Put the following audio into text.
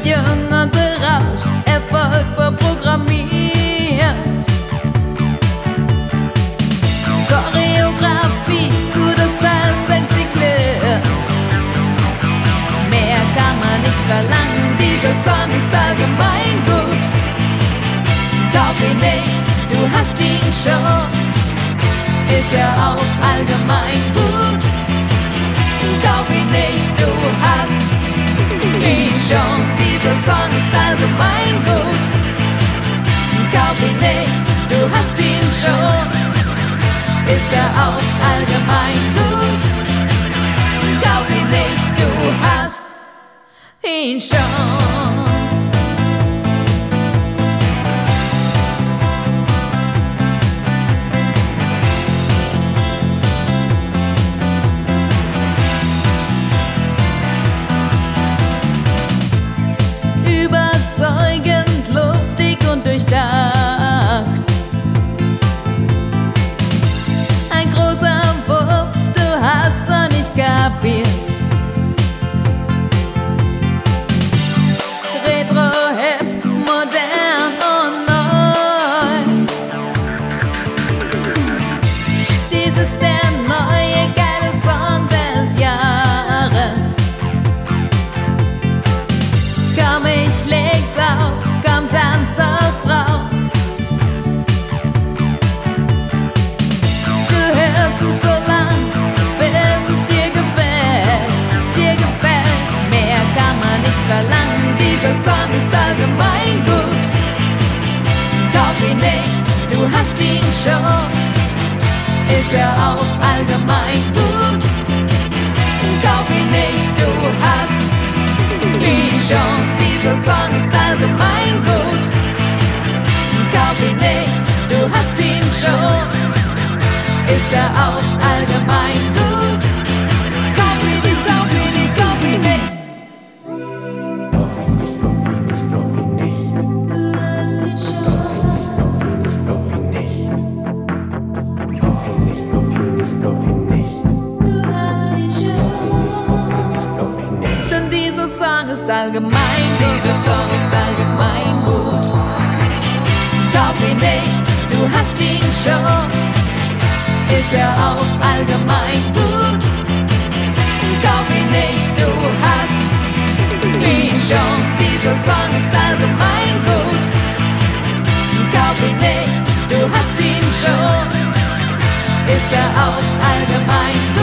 jung und berauscht, Erfolg vorprogrammiert. Choreografie, guter Style, sexy Clips. Mehr kann man nicht verlangen, dieser Song ist allgemein gut. Kauf ihn nicht, du hast ihn schon, ist er auch allgemein gut. Kauf ihn nicht, du hast ihn schon, dieser Song ist allgemein gut. Kauf ihn nicht, du hast ihn schon, ist er auch allgemein gut. Kauf ihn nicht, du hast ihn schon. Überzeugend, luftig und durchdacht. Ein großer Wurf, du hast doch nicht kapiert. Retro, hip, modern und neu. Dies ist der neue geile Song des Jahres. Komm, ich leg's auf, komm, tanz doch drauf. Du hörst es so lang, bis es dir gefällt. Dir gefällt, mehr kann man nicht verlangen. Dieser Song ist allgemein gut. Kauf ihn nicht, du hast ihn schon, ist er auch allgemein gut. Kauf ihn nicht, du hast ihn schon, dieser Song ist allgemein gut. Kauf ihn nicht, du hast ihn schon, ist er auch allgemein gut. Kauf ihn nicht, kauf ihn nicht, kauf ihn nicht. Kauf ihn nicht. Du hast ihn schon. Kauf ihn nicht. Kauf ihn nicht. Kauf ihn nicht. Du hast ihn schon. Kauf ihn nicht. Denn dieser Song ist allgemein, dieser Song ist allgemein gut. Kauf ihn nicht, du hast ihn schon, ist er auch allgemein gut. Kauf ihn nicht, du hast ihn schon, dieser Song ist allgemein gut. Kauf ihn nicht, du hast ihn schon, ist er auch allgemein gut.